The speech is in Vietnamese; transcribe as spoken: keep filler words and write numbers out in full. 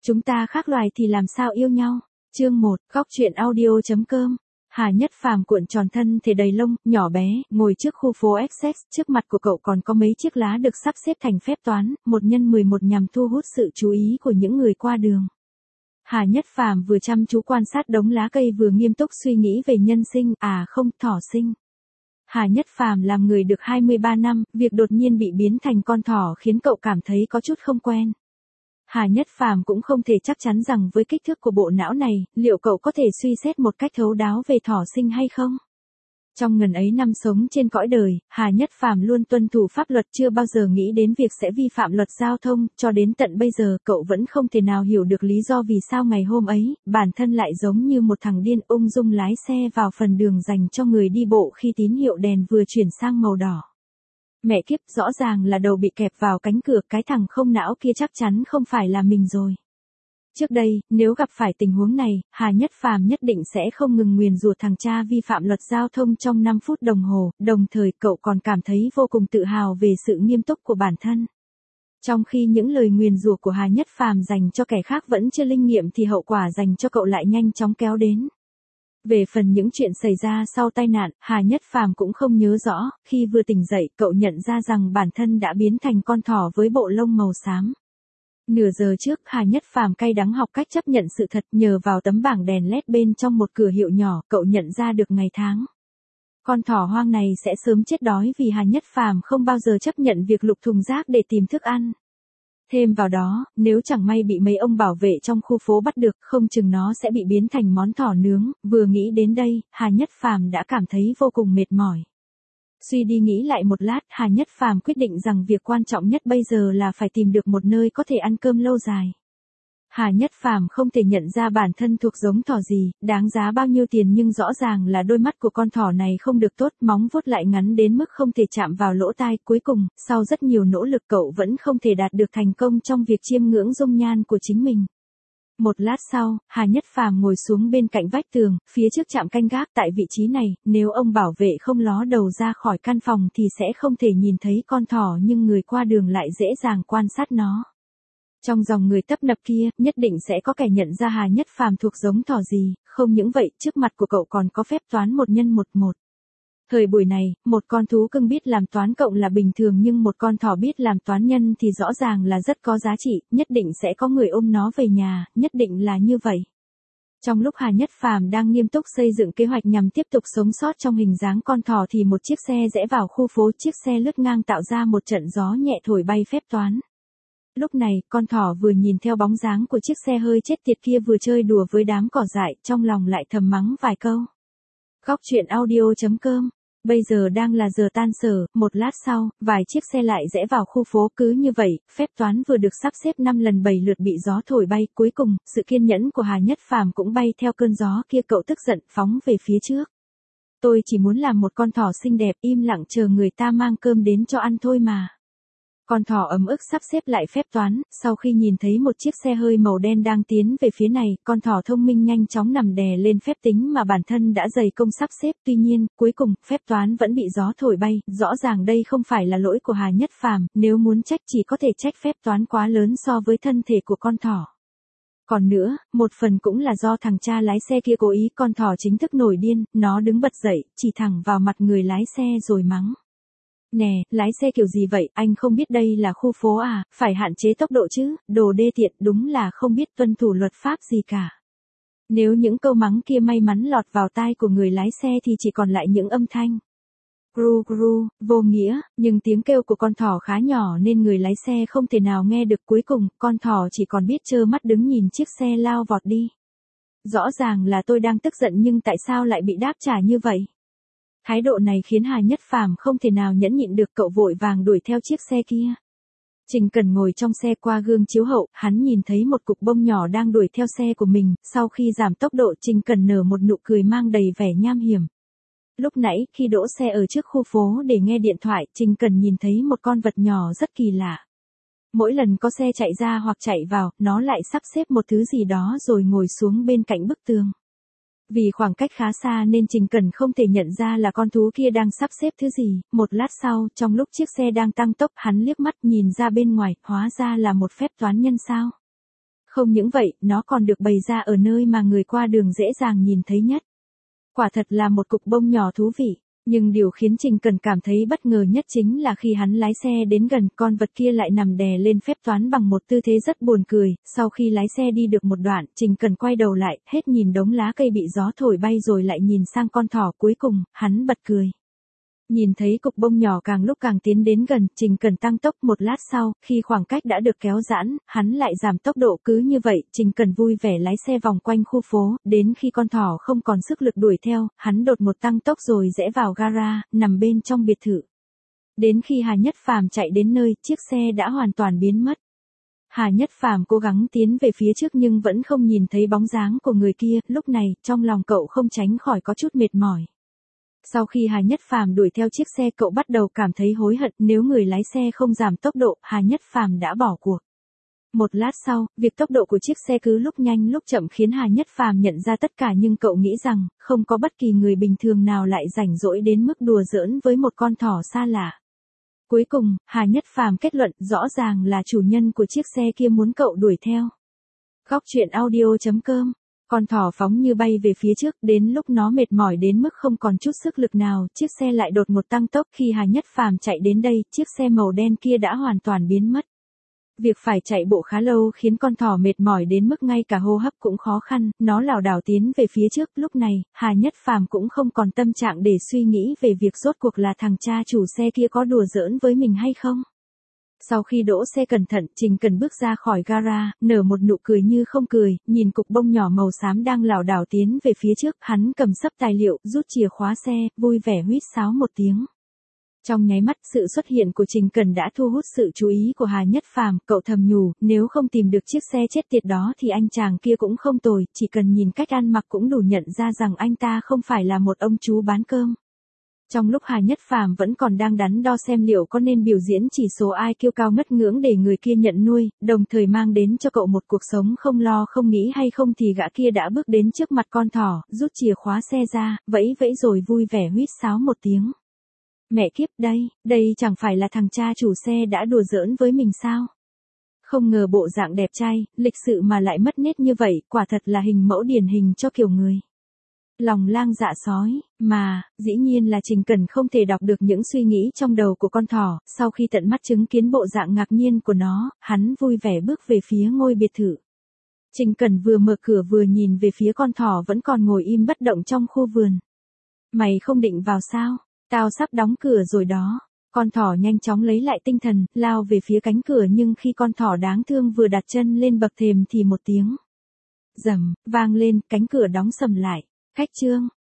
Chúng ta khác loài thì làm sao yêu nhau? Chương một, góc truyện audio.com. Hà Nhất Phàm cuộn tròn thân thể đầy lông, nhỏ bé, ngồi trước khu phố Essex, trước mặt của cậu còn có mấy chiếc lá được sắp xếp thành phép toán, một nhân mười một nhằm thu hút sự chú ý của những người qua đường. Hà Nhất Phàm vừa chăm chú quan sát đống lá cây vừa nghiêm túc suy nghĩ về nhân sinh, à không, thỏ sinh. Hà Nhất Phàm làm người được hai mươi ba năm, việc đột nhiên bị biến thành con thỏ khiến cậu cảm thấy có chút không quen. Hà Nhất Phàm cũng không thể chắc chắn rằng với kích thước của bộ não này, liệu cậu có thể suy xét một cách thấu đáo về thỏ sinh hay không? Trong ngần ấy năm sống trên cõi đời, Hà Nhất Phàm luôn tuân thủ pháp luật, chưa bao giờ nghĩ đến việc sẽ vi phạm luật giao thông, cho đến tận bây giờ cậu vẫn không thể nào hiểu được lý do vì sao ngày hôm ấy, bản thân lại giống như một thằng điên ung dung lái xe vào phần đường dành cho người đi bộ khi tín hiệu đèn vừa chuyển sang màu đỏ. Mẹ kiếp, rõ ràng là đầu bị kẹp vào cánh cửa, cái thằng không não kia chắc chắn không phải là mình rồi. Trước đây, nếu gặp phải tình huống này, Hà Nhất Phàm nhất định sẽ không ngừng nguyền rủa thằng cha vi phạm luật giao thông trong năm phút đồng hồ, đồng thời cậu còn cảm thấy vô cùng tự hào về sự nghiêm túc của bản thân. Trong khi những lời nguyền rủa của Hà Nhất Phàm dành cho kẻ khác vẫn chưa linh nghiệm thì hậu quả dành cho cậu lại nhanh chóng kéo đến. Về phần những chuyện xảy ra sau tai nạn, Hà Nhất Phàm cũng không nhớ rõ, khi vừa tỉnh dậy, cậu nhận ra rằng bản thân đã biến thành con thỏ với bộ lông màu xám. Nửa giờ trước, Hà Nhất Phàm cay đắng học cách chấp nhận sự thật, nhờ vào tấm bảng đèn led bên trong một cửa hiệu nhỏ, cậu nhận ra được ngày tháng. Con thỏ hoang này sẽ sớm chết đói vì Hà Nhất Phàm không bao giờ chấp nhận việc lục thùng rác để tìm thức ăn. Thêm vào đó, nếu chẳng may bị mấy ông bảo vệ trong khu phố bắt được, không chừng nó sẽ bị biến thành món thỏ nướng. Vừa nghĩ đến đây, Hà Nhất Phàm đã cảm thấy vô cùng mệt mỏi. Suy đi nghĩ lại một lát, Hà Nhất Phàm quyết định rằng việc quan trọng nhất bây giờ là phải tìm được một nơi có thể ăn cơm lâu dài. Hà Nhất Phàm không thể nhận ra bản thân thuộc giống thỏ gì, đáng giá bao nhiêu tiền, nhưng rõ ràng là đôi mắt của con thỏ này không được tốt, móng vuốt lại ngắn đến mức không thể chạm vào lỗ tai. Cuối cùng, sau rất nhiều nỗ lực cậu vẫn không thể đạt được thành công trong việc chiêm ngưỡng dung nhan của chính mình. Một lát sau, Hà Nhất Phàm ngồi xuống bên cạnh vách tường, phía trước trạm canh gác. Tại vị trí này, nếu ông bảo vệ không ló đầu ra khỏi căn phòng thì sẽ không thể nhìn thấy con thỏ, nhưng người qua đường lại dễ dàng quan sát nó. Trong dòng người tấp nập kia, nhất định sẽ có kẻ nhận ra Hà Nhất Phàm thuộc giống thỏ gì, không những vậy, trước mặt của cậu còn có phép toán một nhân một một. Thời buổi này, một con thú cưng biết làm toán cộng là bình thường, nhưng một con thỏ biết làm toán nhân thì rõ ràng là rất có giá trị, nhất định sẽ có người ôm nó về nhà, nhất định là như vậy. Trong lúc Hà Nhất Phàm đang nghiêm túc xây dựng kế hoạch nhằm tiếp tục sống sót trong hình dáng con thỏ thì một chiếc xe rẽ vào khu phố, chiếc xe lướt ngang tạo ra một trận gió nhẹ thổi bay phép toán. Lúc này, con thỏ vừa nhìn theo bóng dáng của chiếc xe hơi chết tiệt kia vừa chơi đùa với đám cỏ dại, trong lòng lại thầm mắng vài câu. Góc truyện audio.com. Bây giờ đang là giờ tan sở, một lát sau, vài chiếc xe lại rẽ vào khu phố. Cứ như vậy, phép toán vừa được sắp xếp năm lần bảy lượt bị gió thổi bay. Cuối cùng, sự kiên nhẫn của Hà Nhất Phàm cũng bay theo cơn gió kia, cậu tức giận phóng về phía trước. Tôi chỉ muốn làm một con thỏ xinh đẹp, im lặng chờ người ta mang cơm đến cho ăn thôi mà. Con thỏ ấm ức sắp xếp lại phép toán, sau khi nhìn thấy một chiếc xe hơi màu đen đang tiến về phía này, con thỏ thông minh nhanh chóng nằm đè lên phép tính mà bản thân đã dày công sắp xếp. Tuy nhiên, cuối cùng, phép toán vẫn bị gió thổi bay, rõ ràng đây không phải là lỗi của Hà Nhất Phàm, nếu muốn trách chỉ có thể trách phép toán quá lớn so với thân thể của con thỏ. Còn nữa, một phần cũng là do thằng cha lái xe kia cố ý. Con thỏ chính thức nổi điên, nó đứng bật dậy, chỉ thẳng vào mặt người lái xe rồi mắng. Nè, lái xe kiểu gì vậy, anh không biết đây là khu phố à, phải hạn chế tốc độ chứ, đồ đê tiện, đúng là không biết tuân thủ luật pháp gì cả. Nếu những câu mắng kia may mắn lọt vào tai của người lái xe thì chỉ còn lại những âm thanh gru gru, vô nghĩa, nhưng tiếng kêu của con thỏ khá nhỏ nên người lái xe không thể nào nghe được. Cuối cùng, con thỏ chỉ còn biết trơ mắt đứng nhìn chiếc xe lao vọt đi. Rõ ràng là tôi đang tức giận nhưng tại sao lại bị đáp trả như vậy? Thái độ này khiến Hà Nhất Phàm không thể nào nhẫn nhịn được, cậu vội vàng đuổi theo chiếc xe kia. Trình Cần ngồi trong xe, qua gương chiếu hậu, hắn nhìn thấy một cục bông nhỏ đang đuổi theo xe của mình. Sau khi giảm tốc độ, Trình Cần nở một nụ cười mang đầy vẻ nham hiểm. Lúc nãy, khi đỗ xe ở trước khu phố để nghe điện thoại, Trình Cần nhìn thấy một con vật nhỏ rất kỳ lạ. Mỗi lần có xe chạy ra hoặc chạy vào, nó lại sắp xếp một thứ gì đó rồi ngồi xuống bên cạnh bức tường. Vì khoảng cách khá xa nên Trình Cần không thể nhận ra là con thú kia đang sắp xếp thứ gì. Một lát sau, trong lúc chiếc xe đang tăng tốc, hắn liếc mắt nhìn ra bên ngoài, hóa ra là một phép toán nhân sao. Không những vậy, nó còn được bày ra ở nơi mà người qua đường dễ dàng nhìn thấy nhất. Quả thật là một cục bông nhỏ thú vị. Nhưng điều khiến Trình Cần cảm thấy bất ngờ nhất chính là khi hắn lái xe đến gần, con vật kia lại nằm đè lên phép toán bằng một tư thế rất buồn cười. Sau khi lái xe đi được một đoạn, Trình Cần quay đầu lại, hết nhìn đống lá cây bị gió thổi bay rồi lại nhìn sang con thỏ, cuối cùng, hắn bật cười. Nhìn thấy cục bông nhỏ càng lúc càng tiến đến gần, Trình Cần tăng tốc. Một lát sau, khi khoảng cách đã được kéo giãn, hắn lại giảm tốc độ. Cứ như vậy, Trình Cần vui vẻ lái xe vòng quanh khu phố, đến khi con thỏ không còn sức lực đuổi theo, hắn đột một tăng tốc rồi rẽ vào gara, nằm bên trong biệt thự. Đến khi Hà Nhất Phàm chạy đến nơi, chiếc xe đã hoàn toàn biến mất. Hà Nhất Phàm cố gắng tiến về phía trước nhưng vẫn không nhìn thấy bóng dáng của người kia. Lúc này, trong lòng cậu không tránh khỏi có chút mệt mỏi. Sau khi Hà Nhất Phàm đuổi theo chiếc xe, cậu bắt đầu cảm thấy hối hận, nếu người lái xe không giảm tốc độ, Hà Nhất Phàm đã bỏ cuộc. Một lát sau, việc tốc độ của chiếc xe cứ lúc nhanh lúc chậm khiến Hà Nhất Phàm nhận ra tất cả, nhưng cậu nghĩ rằng, không có bất kỳ người bình thường nào lại rảnh rỗi đến mức đùa giỡn với một con thỏ xa lạ. Cuối cùng, Hà Nhất Phàm kết luận rõ ràng là chủ nhân của chiếc xe kia muốn cậu đuổi theo. Góc truyện audio chấm com. Con thỏ phóng như bay về phía trước, đến lúc nó mệt mỏi đến mức không còn chút sức lực nào, chiếc xe lại đột ngột tăng tốc. Khi Hà Nhất Phàm chạy đến đây, chiếc xe màu đen kia đã hoàn toàn biến mất. Việc phải chạy bộ khá lâu khiến con thỏ mệt mỏi đến mức ngay cả hô hấp cũng khó khăn, nó lảo đảo tiến về phía trước. Lúc này, Hà Nhất Phàm cũng không còn tâm trạng để suy nghĩ về việc rốt cuộc là thằng cha chủ xe kia có đùa giỡn với mình hay không. Sau khi đỗ xe cẩn thận, Trình Cần bước ra khỏi gara, nở một nụ cười như không cười, nhìn cục bông nhỏ màu xám đang lảo đảo tiến về phía trước, hắn cầm sấp tài liệu, rút chìa khóa xe, vui vẻ huýt sáo một tiếng. Trong nháy mắt, sự xuất hiện của Trình Cần đã thu hút sự chú ý của Hà Nhất Phàm, cậu thầm nhủ, nếu không tìm được chiếc xe chết tiệt đó thì anh chàng kia cũng không tồi, chỉ cần nhìn cách ăn mặc cũng đủ nhận ra rằng anh ta không phải là một ông chú bán cơm. Trong lúc Hà Nhất Phàm vẫn còn đang đắn đo xem liệu có nên biểu diễn chỉ số i kiu cao ngất ngưỡng để người kia nhận nuôi, đồng thời mang đến cho cậu một cuộc sống không lo không nghĩ hay không, thì gã kia đã bước đến trước mặt con thỏ, rút chìa khóa xe ra, vẫy vẫy rồi vui vẻ huýt sáo một tiếng. Mẹ kiếp, đây, đây chẳng phải là thằng cha chủ xe đã đùa giỡn với mình sao? Không ngờ bộ dạng đẹp trai, lịch sự mà lại mất nết như vậy, quả thật là hình mẫu điển hình cho kiểu người lòng lang dạ sói, mà, dĩ nhiên là Trình Cần không thể đọc được những suy nghĩ trong đầu của con thỏ. Sau khi tận mắt chứng kiến bộ dạng ngạc nhiên của nó, hắn vui vẻ bước về phía ngôi biệt thự. Trình Cần vừa mở cửa vừa nhìn về phía con thỏ vẫn còn ngồi im bất động trong khu vườn. Mày không định vào sao? Tao sắp đóng cửa rồi đó. Con thỏ nhanh chóng lấy lại tinh thần, lao về phía cánh cửa, nhưng khi con thỏ đáng thương vừa đặt chân lên bậc thềm thì một tiếng rầm vang lên, cánh cửa đóng sầm lại. Khách trương,